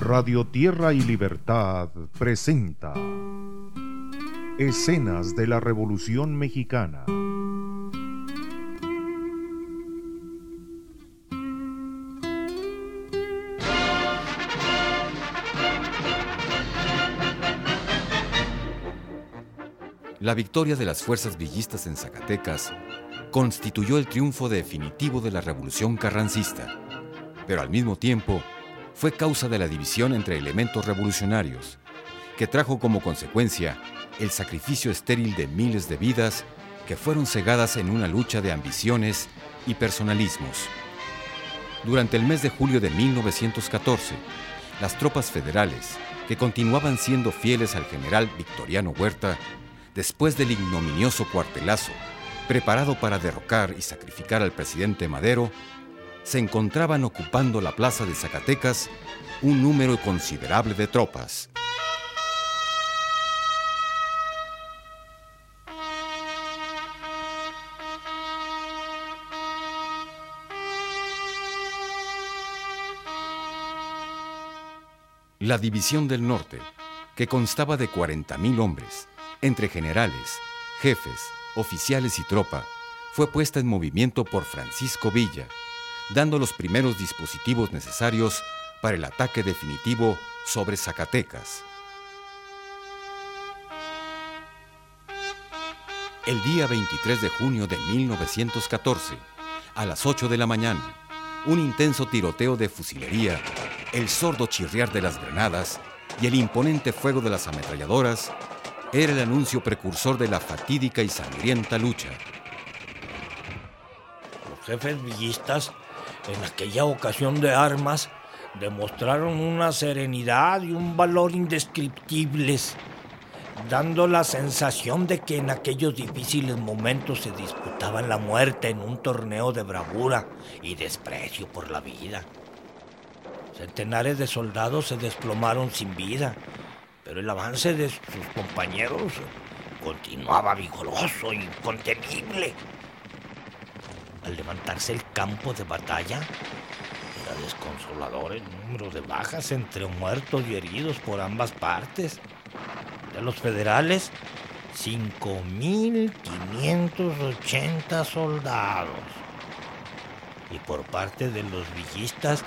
Radio Tierra y Libertad presenta Escenas de la Revolución Mexicana. La victoria de las fuerzas villistas en Zacatecas constituyó el triunfo definitivo de la Revolución Carrancista, pero al mismo tiempo fue causa de la división entre elementos revolucionarios, que trajo como consecuencia el sacrificio estéril de miles de vidas que fueron cegadas en una lucha de ambiciones y personalismos. Durante el mes de julio de 1914, las tropas federales, que continuaban siendo fieles al general Victoriano Huerta, después del ignominioso cuartelazo preparado para derrocar y sacrificar al presidente Madero, se encontraban ocupando la plaza de Zacatecas un número considerable de tropas. La División del Norte, que constaba de 40,000 hombres, entre generales, jefes, oficiales y tropa, fue puesta en movimiento por Francisco Villa, dando los primeros dispositivos necesarios para el ataque definitivo sobre Zacatecas. El día 23 de junio de 1914, a las 8 de la mañana, un intenso tiroteo de fusilería, el sordo chirriar de las granadas y el imponente fuego de las ametralladoras era el anuncio precursor de la fatídica y sangrienta lucha. Los jefes villistas, en aquella ocasión de armas, demostraron una serenidad y un valor indescriptibles, dando la sensación de que en aquellos difíciles momentos se disputaban la muerte en un torneo de bravura y desprecio por la vida. Centenares de soldados se desplomaron sin vida, pero el avance de sus compañeros continuaba vigoroso e incontenible. Al levantarse el campo de batalla, era desconsolador el número de bajas entre muertos y heridos por ambas partes. De los federales, 5,580 soldados. Y por parte de los villistas,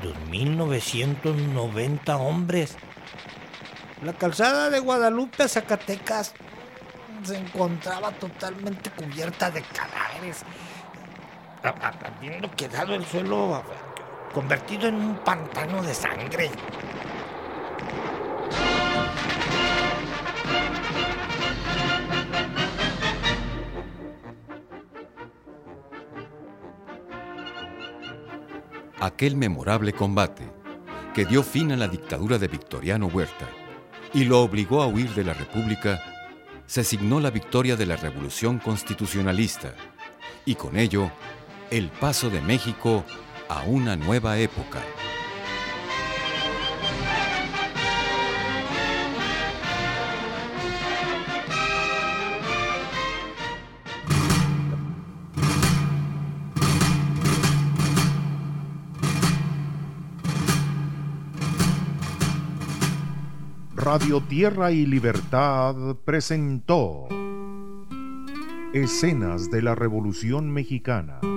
2,990 hombres. La calzada de Guadalupe a Zacatecas se encontraba totalmente cubierta de cadáveres, habiendo quedado el suelo convertido en un pantano de sangre. Aquel memorable combate que dio fin a la dictadura de Victoriano Huerta y lo obligó a huir de la República, se signó la victoria de la Revolución Constitucionalista y con ello el paso de México a una nueva época. Radio Tierra y Libertad presentó Escenas de la Revolución Mexicana.